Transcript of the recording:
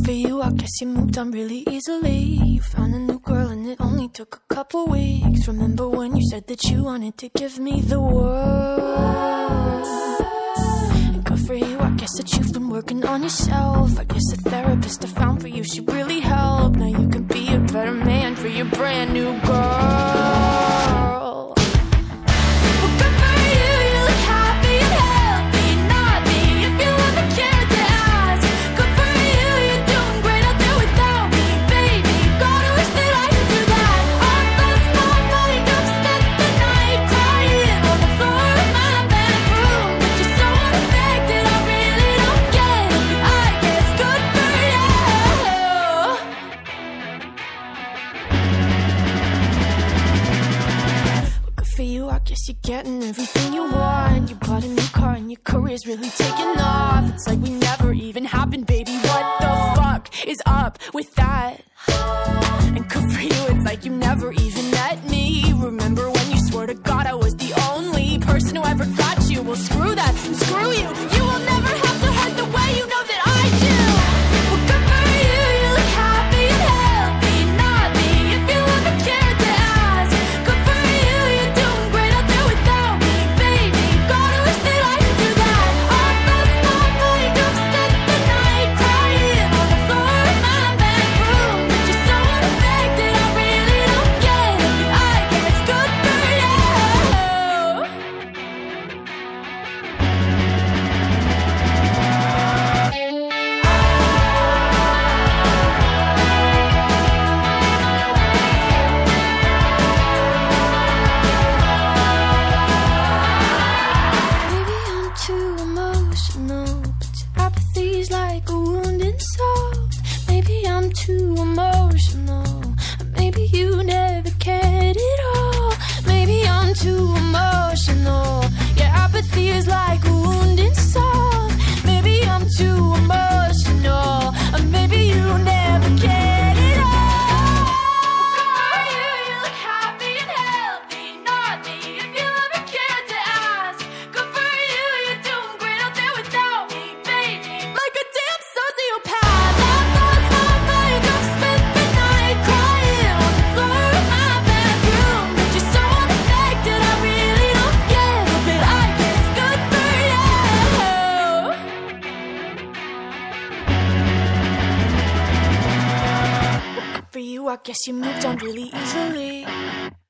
for you, I guess you moved on really easily. You found a new girl and it only took a couple weeks. Remember when you said that you wanted to give me the world? And good for you, I guess that you've been working on yourself. I guess the therapist I found for you, she really helped. Now you can be a better man for your brand new girl. For you, I guess you're getting everything you want. You bought a new car and your career's really taking off. It's like we never even happened, baby. What the fuck is up with that? And good for you, it's like you never even met me. Remember when you swore to God I was the only person who ever got you? Well, screw that and screw you. You will never have to hurt the way you know that I do. Well, good for you, you look happy and healthy. Not me, if you ever cared to ask. Good for you, you're doing great out there without me, baby. Gotta wish that I could do that. On last night, I've spent the night crying on the floor of my bedroom. But you're so unaffected, I really don't get it. I guess good for you. Maybe I'm too emotional, but your apathy's like a wounded soul. Maybe I'm too emotional, maybe you never cared at all. Maybe I'm too emotional, your apathy is like a wounded soul. Maybe I'm too emotional, maybe you never cared at all. For you, you look happy and healthy. Not me, if you ever cared to ask. Good for you, you're doing great out there without me, baby. Like a damn sociopath. I've lost my mind, I've spent the night crying on the floor of my bedroom. But you're so unaffected, I really don't get it. But I guess good for you. Good for you, I guess you moved on really easily.